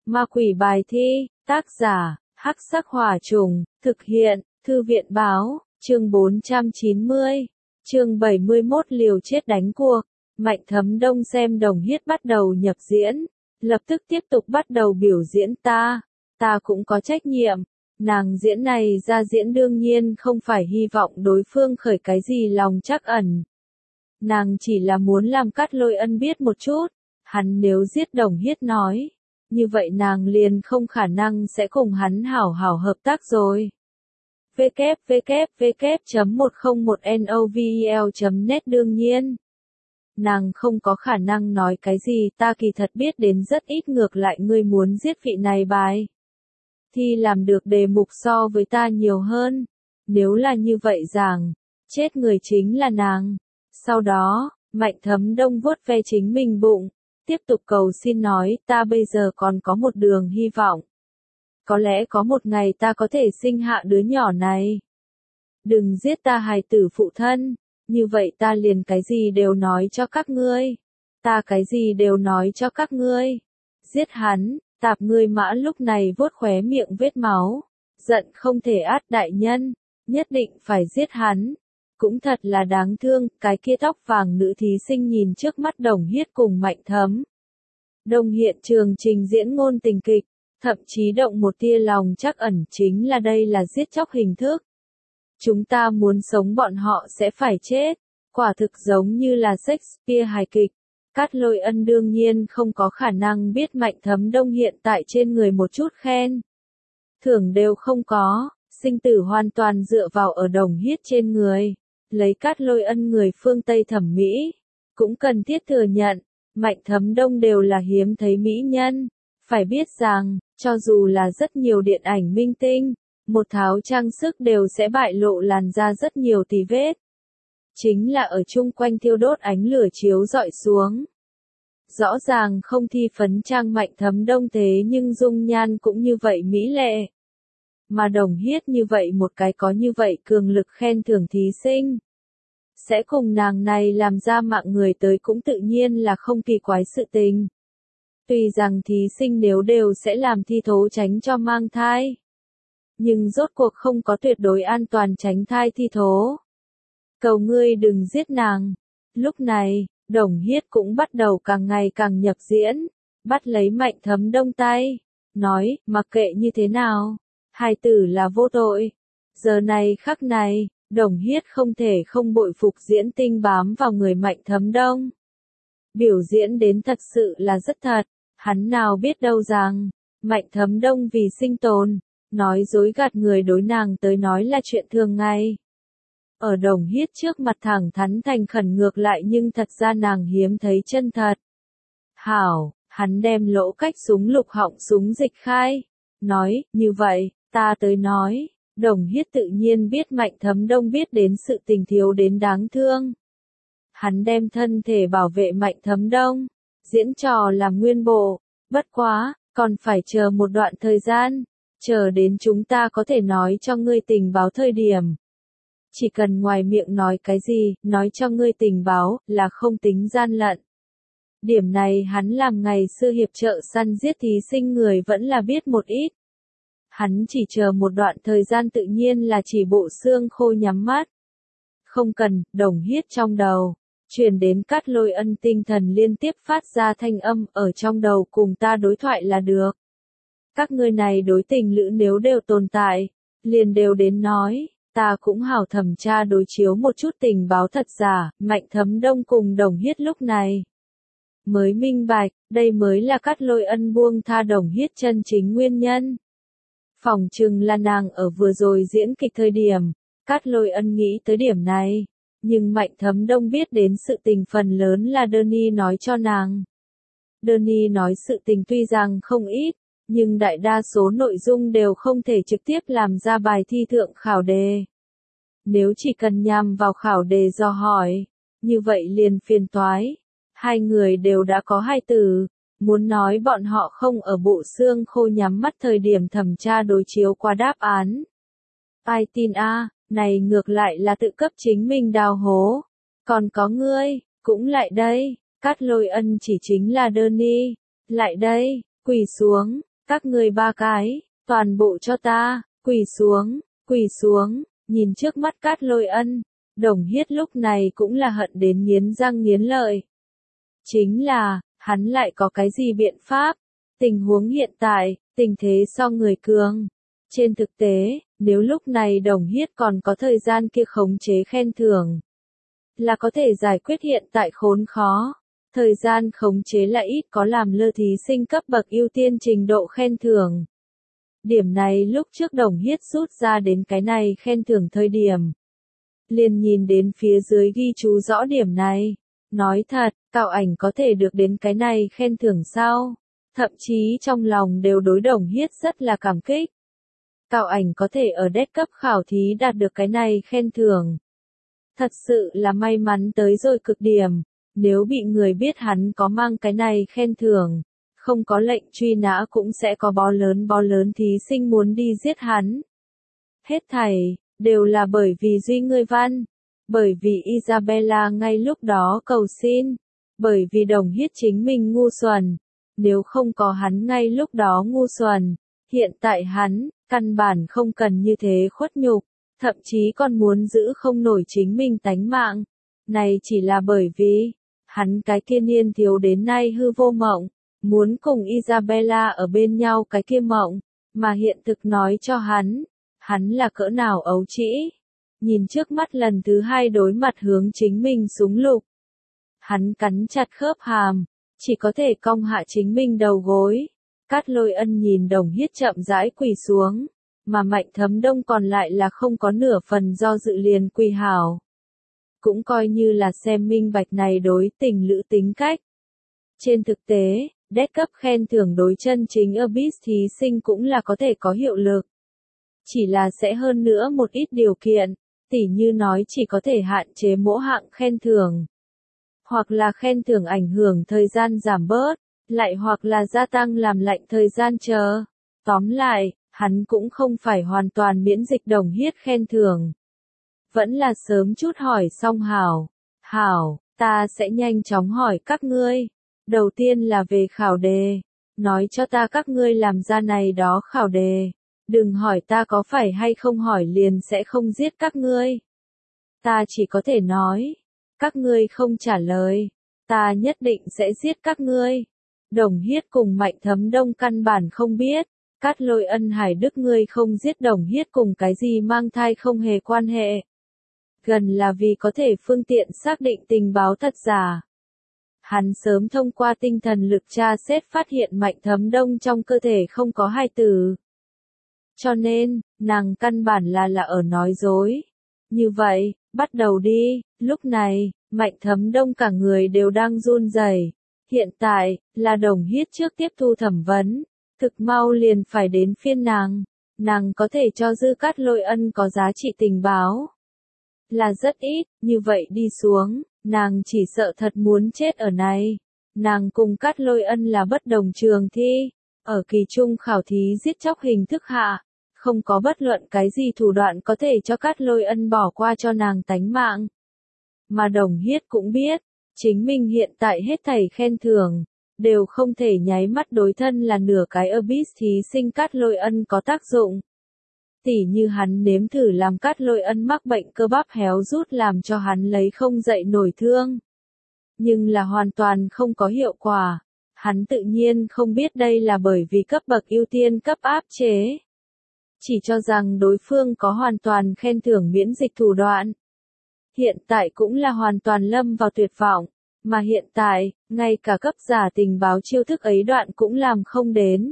Ma quỷ bài thi, tác giả, Hắc Sắc Hỏa Trùng, thực hiện, Thư viện báo, chương 490, chương 71 liều chết đánh cuộc. Mạnh Thấm Đông xem Đồng Hiết bắt đầu nhập diễn, lập tức tiếp tục bắt đầu biểu diễn ta cũng có trách nhiệm. Nàng diễn này ra diễn đương nhiên không phải hy vọng đối phương khởi cái gì lòng trắc ẩn. Nàng chỉ là muốn làm Cát Lôi Ân biết một chút, hắn nếu giết Đồng Hiết nói, như vậy nàng liền không khả năng sẽ cùng hắn hảo hảo hợp tác rồi. www.101novel.net Đương nhiên, nàng không có khả năng nói cái gì ta kỳ thật biết đến rất ít, ngược lại ngươi muốn giết vị này bài thì làm được đề mục so với ta nhiều hơn. Nếu là như vậy rằng, chết người chính là nàng. Sau đó, Mạnh Thấm Đông vuốt ve chính mình bụng, tiếp tục cầu xin nói ta bây giờ còn có một đường hy vọng. Có lẽ có một ngày ta có thể sinh hạ đứa nhỏ này. Đừng giết ta hài tử phụ thân, như vậy ta liền cái gì đều nói cho các ngươi. Ta cái gì đều nói cho các ngươi. Giết hắn. Tạp ngươi Mã lúc này vuốt khóe miệng vết máu, giận không thể át đại nhân, nhất định phải giết hắn. Cũng thật là đáng thương, cái kia tóc vàng nữ thí sinh nhìn trước mắt Đồng Hiết cùng Mạnh Thấm Đông hiện trường trình diễn ngôn tình kịch, thậm chí động một tia lòng trắc ẩn, chính là đây là giết chóc hình thức. Chúng ta muốn sống bọn họ sẽ phải chết, quả thực giống như là Shakespeare hài kịch. Cát Lôi Ân đương nhiên không có khả năng biết Mạnh Thấm Đông hiện tại trên người một chút khen thưởng đều không có, sinh tử hoàn toàn dựa vào ở Đồng Hiết trên người. Lấy Cát Lôi Ân người phương Tây thẩm mỹ, cũng cần thiết thừa nhận, Mạnh Thấm Đông đều là hiếm thấy mỹ nhân. Phải biết rằng, cho dù là rất nhiều điện ảnh minh tinh, một tháo trang sức đều sẽ bại lộ làn da rất nhiều tì vết. Chính là ở chung quanh thiêu đốt ánh lửa chiếu rọi xuống. Rõ ràng không thi phấn trang Mạnh Thấm Đông thế nhưng dung nhan cũng như vậy mỹ lệ. Mà Đồng Hiết như vậy một cái có như vậy cường lực khen thưởng thí sinh. Sẽ cùng nàng này làm ra mạng người tới cũng tự nhiên là không kỳ quái sự tình. Tuy rằng thí sinh nếu đều sẽ làm thi thố tránh cho mang thai. Nhưng rốt cuộc không có tuyệt đối an toàn tránh thai thi thố. Cầu ngươi đừng giết nàng. Lúc này, Đồng Hiết cũng bắt đầu càng ngày càng nhập diễn, bắt lấy Mạnh Thấm Đông tay, nói, mặc kệ như thế nào, hài tử là vô tội. Giờ này khắc này, Đồng Hiết không thể không bội phục diễn tinh bám vào người Mạnh Thấm Đông. Biểu diễn đến thật sự là rất thật, hắn nào biết đâu rằng, Mạnh Thấm Đông vì sinh tồn, nói dối gạt người đối nàng tới nói là chuyện thường ngày. Ở Đồng Hiết trước mặt thẳng thắn thành khẩn, ngược lại nhưng thật ra nàng hiếm thấy chân thật. Hảo, hắn đem lỗ cách súng lục họng súng dịch khai, nói, như vậy, ta tới nói. Đồng Hiết tự nhiên biết Mạnh Thấm Đông biết đến sự tình thiếu đến đáng thương. Hắn đem thân thể bảo vệ Mạnh Thấm Đông, diễn trò làm nguyên bộ, bất quá, còn phải chờ một đoạn thời gian, chờ đến chúng ta có thể nói cho ngươi tình báo thời điểm. Chỉ cần ngoài miệng nói cái gì, nói cho ngươi tình báo, là không tính gian lận. Điểm này hắn làm ngày xưa hiệp trợ săn giết thí sinh người vẫn là biết một ít. Hắn chỉ chờ một đoạn thời gian, tự nhiên là chỉ bộ xương khô nhắm mắt. Không cần, Đồng Hiết trong đầu, truyền đến Cát Lôi Ân tinh thần liên tiếp phát ra thanh âm, ở trong đầu cùng ta đối thoại là được. Các ngươi này đối tình lữ nếu đều tồn tại, liền đều đến nói. Ta cũng hảo thẩm tra đối chiếu một chút tình báo thật giả. Mạnh Thấm Đông cùng Đồng Hiết lúc này mới minh bạch, đây mới là Cát Lôi Ân buông tha Đồng Hiết chân chính nguyên nhân. Phỏng chừng là nàng ở vừa rồi diễn kịch thời điểm, Cát Lôi Ân nghĩ tới điểm này, nhưng Mạnh Thấm Đông biết đến sự tình phần lớn là Danny nói cho nàng. Danny nói sự tình tuy rằng không ít, nhưng đại đa số nội dung đều không thể trực tiếp làm ra bài thi thượng khảo đề. Nếu chỉ cần nhằm vào khảo đề dò hỏi, như vậy liền phiền toái. Hai người đều đã có hài tử, muốn nói bọn họ không ở bộ xương khô nhắm mắt thời điểm thẩm tra đối chiếu qua đáp án. Ai tin a, này ngược lại là tự cấp chính mình đào hố. Còn có ngươi, cũng lại đây. Cát Lôi Ân chỉ chính là Danny. Lại đây, quỳ xuống. Các ngươi ba cái, toàn bộ cho ta, quỳ xuống, nhìn trước mắt Cát Lôi Ân, Đồng Hiết lúc này cũng là hận đến nghiến răng nghiến lợi. Chính là, hắn lại có cái gì biện pháp? Tình huống hiện tại, tình thế so người cường. Trên thực tế, nếu lúc này Đồng Hiết còn có thời gian kia khống chế khen thưởng, là có thể giải quyết hiện tại khốn khó. Thời gian khống chế là ít có làm lơ thí sinh cấp bậc ưu tiên trình độ khen thưởng. Điểm này lúc trước Đồng Hiết rút ra đến cái này khen thưởng thời điểm. Liền nhìn đến phía dưới ghi chú rõ điểm này. Nói thật, Cao Ảnh có thể được đến cái này khen thưởng sao? Thậm chí trong lòng đều đối Đồng Hiết rất là cảm kích. Cao Ảnh có thể ở đét cấp khảo thí đạt được cái này khen thưởng. Thật sự là may mắn tới rồi cực điểm. Nếu bị người biết hắn có mang cái này khen thưởng, không có lệnh truy nã cũng sẽ có bó lớn thí sinh muốn đi giết hắn. Hết thảy, đều là bởi vì Duy Ngươi Văn, bởi vì Isabella ngay lúc đó cầu xin, bởi vì Đồng Hiết chính mình ngu xuẩn. Nếu không có hắn ngay lúc đó ngu xuẩn, hiện tại hắn, căn bản không cần như thế khuất nhục, thậm chí còn muốn giữ không nổi chính mình tánh mạng. Này chỉ là bởi vì, hắn cái kia niên thiếu đến nay hư vô mộng, muốn cùng Isabella ở bên nhau cái kia mộng, mà hiện thực nói cho hắn là cỡ nào ấu trĩ. Nhìn trước mắt lần thứ hai đối mặt hướng chính mình súng lục. Hắn cắn chặt khớp hàm, chỉ có thể cong hạ chính mình đầu gối. Cát Lôi Ân nhìn Đồng Hiết chậm rãi quỳ xuống, mà Mạnh Thấm Đông còn lại là không có nửa phần do dự liền quỳ hảo. Cũng coi như là xem minh bạch này đối tình lữ tính cách. Trên thực tế, đét cấp khen thưởng đối chân chính Abyss thí sinh cũng là có thể có hiệu lực. Chỉ là sẽ hơn nữa một ít điều kiện, tỉ như nói chỉ có thể hạn chế mỗi hạng khen thưởng. Hoặc là khen thưởng ảnh hưởng thời gian giảm bớt, lại hoặc là gia tăng làm lạnh thời gian chờ. Tóm lại, hắn cũng không phải hoàn toàn miễn dịch Đồng Hiết khen thưởng. Vẫn là sớm chút hỏi xong hảo. Hảo, ta sẽ nhanh chóng hỏi các ngươi. Đầu tiên là về khảo đề. Nói cho ta các ngươi làm ra này đó khảo đề. Đừng hỏi ta có phải hay không hỏi liền sẽ không giết các ngươi. Ta chỉ có thể nói. Các ngươi không trả lời. Ta nhất định sẽ giết các ngươi. Đồng Hiết cùng Mạnh Thấm Đông căn bản không biết. Cát Lôi Ân Hải Đức ngươi không giết Đồng Hiết cùng cái gì mang thai không hề quan hệ. Gần là vì có thể phương tiện xác định tình báo thật giả. Hắn sớm thông qua tinh thần lực tra xét phát hiện Mạnh Thấm Đông trong cơ thể không có hài tử. Cho nên, nàng căn bản là ở nói dối. Như vậy, bắt đầu đi, lúc này, Mạnh Thấm Đông cả người đều đang run rẩy. Hiện tại, là Đồng Hiết trước tiếp thu thẩm vấn, thực mau liền phải đến phiên nàng có thể cho dư Cát Lôi Ân có giá trị tình báo. Là rất ít, như vậy đi xuống, nàng chỉ sợ thật muốn chết ở này. Nàng cùng Cát Lôi Ân là bất đồng trường thi, ở kỳ trung khảo thí giết chóc hình thức hạ, không có bất luận cái gì thủ đoạn có thể cho Cát Lôi Ân bỏ qua cho nàng tánh mạng. Mà Đồng Hiết cũng biết, chính mình hiện tại hết thảy khen thưởng, đều không thể nháy mắt đối thân là nửa cái Abyss thí sinh Cát Lôi Ân có tác dụng. Tỉ như hắn nếm thử làm Cát Lôi Ân mắc bệnh cơ bắp héo rút làm cho hắn lấy không dậy nổi thương. Nhưng là hoàn toàn không có hiệu quả. Hắn tự nhiên không biết đây là bởi vì cấp bậc ưu tiên cấp áp chế. Chỉ cho rằng đối phương có hoàn toàn khen thưởng miễn dịch thủ đoạn. Hiện tại cũng là hoàn toàn lâm vào tuyệt vọng. Mà hiện tại, ngay cả cấp giả tình báo chiêu thức ấy đoạn cũng làm không đến.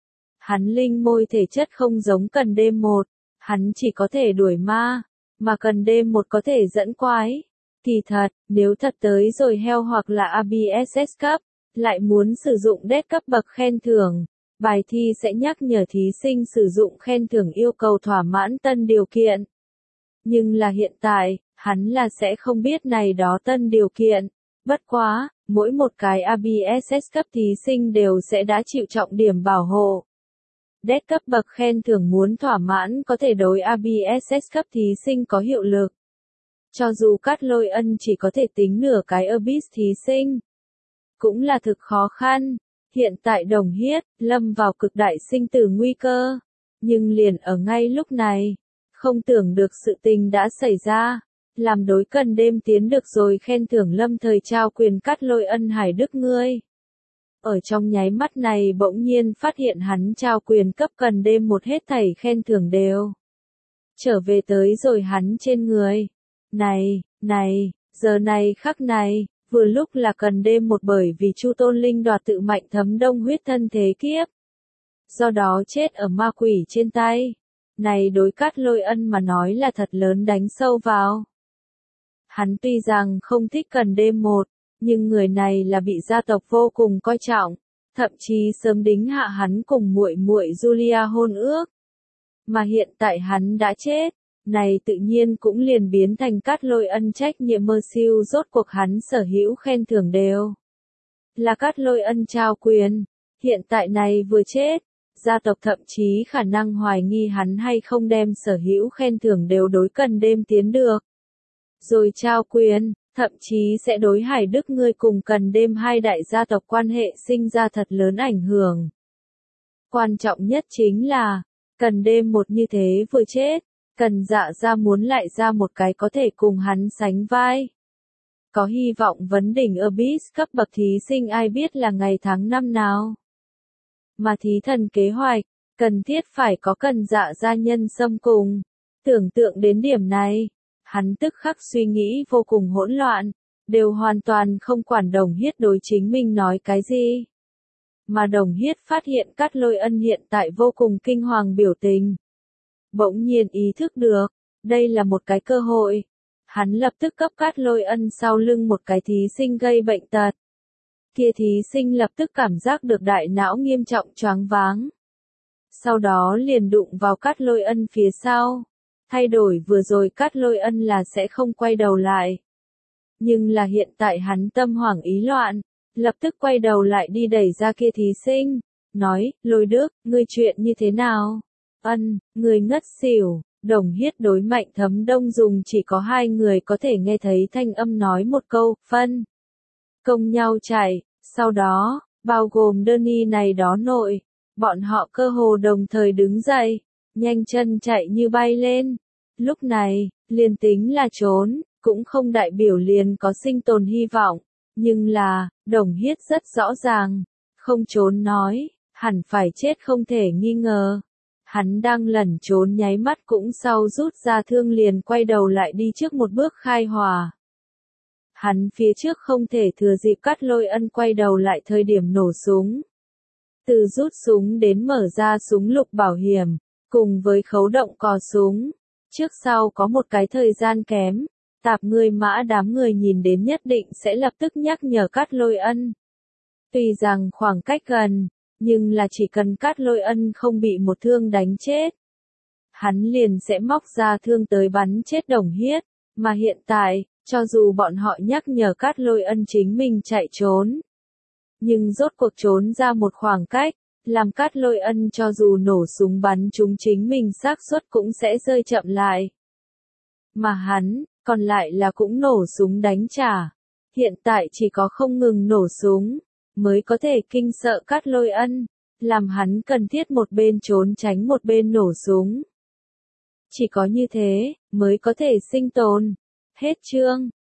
Hắn linh môi thể chất không giống cần D1, hắn chỉ có thể đuổi ma, mà cần D1 có thể dẫn quái. Kỳ thật, nếu thật tới rồi heo hoặc là ABSS cấp, lại muốn sử dụng đét cấp bậc khen thưởng, bài thi sẽ nhắc nhở thí sinh sử dụng khen thưởng yêu cầu thỏa mãn tân điều kiện. Nhưng là hiện tại, hắn là sẽ không biết này đó tân điều kiện. Bất quá, mỗi một cái ABSS cấp thí sinh đều sẽ đã chịu trọng điểm bảo hộ. Đét cấp bậc khen thưởng muốn thỏa mãn có thể đối ABSS cấp thí sinh có hiệu lực. Cho dù Cát Lôi Ân chỉ có thể tính nửa cái Abyss thí sinh, cũng là thực khó khăn. Hiện tại Đồng Hiết, lâm vào cực đại sinh tử nguy cơ. Nhưng liền ở ngay lúc này, không tưởng được sự tình đã xảy ra. Làm đối Cần Đêm tiến được rồi khen thưởng lâm thời trao quyền Cát Lôi Ân Hải Đức ngươi. Ở trong nháy mắt này bỗng nhiên phát hiện hắn trao quyền cấp Cần Đêm một hết thảy khen thưởng đều trở về tới rồi hắn trên người. Này, giờ này khắc này, vừa lúc là Cần Đêm một bởi vì Chu Tôn Linh đoạt tự mạnh thấm đông huyết thân thế kiếp. Do đó chết ở ma quỷ trên tay. Này đối Cát Lôi Ân mà nói là thật lớn đánh sâu vào. Hắn tuy rằng không thích Cần Đêm một, nhưng người này là bị gia tộc vô cùng coi trọng, thậm chí sớm đính hạ hắn cùng muội muội Julia hôn ước. Mà hiện tại hắn đã chết, này tự nhiên cũng liền biến thành Cát Lôi Ân trách nhiệm mơ siêu rốt cuộc hắn sở hữu khen thưởng đều. Là Cát Lôi Ân trao quyền, hiện tại này vừa chết, gia tộc thậm chí khả năng hoài nghi hắn hay không đem sở hữu khen thưởng đều đối Cần Đêm tiến được. Rồi trao quyền, thậm chí sẽ đối Hải Đức ngươi cùng Cần Đêm hai đại gia tộc quan hệ sinh ra thật lớn ảnh hưởng. Quan trọng nhất chính là, Cần Đêm một như thế vừa chết, Cần Dạ ra muốn lại ra một cái có thể cùng hắn sánh vai. Có hy vọng vấn đỉnh Abyss cấp bậc thí sinh ai biết là ngày tháng năm nào. Mà thí thần kế hoạch, cần thiết phải có Cần Dạ gia nhân xâm cùng. Tưởng tượng đến điểm này, hắn tức khắc suy nghĩ vô cùng hỗn loạn, đều hoàn toàn không quản Đồng Hiết đối chính mình nói cái gì. Mà Đồng Hiết phát hiện Cát Lôi Ân hiện tại vô cùng kinh hoàng biểu tình. Bỗng nhiên ý thức được, đây là một cái cơ hội. Hắn lập tức cấp Cát Lôi Ân sau lưng một cái thí sinh gây bệnh tật. Kia thí sinh lập tức cảm giác được đại não nghiêm trọng choáng váng. Sau đó liền đụng vào Cát Lôi Ân phía sau. Thay đổi vừa rồi Cát Lôi Ân là sẽ không quay đầu lại. Nhưng là hiện tại hắn tâm hoảng ý loạn, lập tức quay đầu lại đi đẩy ra kia thí sinh, nói, Lôi Đức, ngươi chuyện như thế nào? Ân, ngươi ngất xỉu. Đồng Hiết đối Mạnh Thấm Đông dùng chỉ có hai người có thể nghe thấy thanh âm nói một câu, phân. Công nhau chạy, sau đó, bao gồm Đơn Y này đó nội, bọn họ cơ hồ đồng thời đứng dậy, nhanh chân chạy như bay lên. Lúc này, liền tính là trốn, cũng không đại biểu liền có sinh tồn hy vọng, nhưng là, Đồng Hiết rất rõ ràng, không trốn nói, hẳn phải chết không thể nghi ngờ. Hắn đang lẩn trốn nháy mắt cũng sau rút ra thương liền quay đầu lại đi trước một bước khai hỏa. Hắn phía trước không thể thừa dịp Cát Lôi Ân quay đầu lại thời điểm nổ súng. Từ rút súng đến mở ra súng lục bảo hiểm, cùng với khấu động cò súng. Trước sau có một cái thời gian kém, tạp người mã đám người nhìn đến nhất định sẽ lập tức nhắc nhở Cát Lôi Ân. Tuy rằng khoảng cách gần, nhưng là chỉ cần Cát Lôi Ân không bị một thương đánh chết, hắn liền sẽ móc ra thương tới bắn chết Đồng Hiết, mà hiện tại, cho dù bọn họ nhắc nhở Cát Lôi Ân chính mình chạy trốn, nhưng rốt cuộc trốn ra một khoảng cách, làm Cát Lôi Ân cho dù nổ súng bắn trúng chính mình xác suất cũng sẽ rơi chậm lại. Mà hắn, còn lại là cũng nổ súng đánh trả. Hiện tại chỉ có không ngừng nổ súng, mới có thể kinh sợ Cát Lôi Ân, làm hắn cần thiết một bên trốn tránh một bên nổ súng. Chỉ có như thế, mới có thể sinh tồn. Hết chương.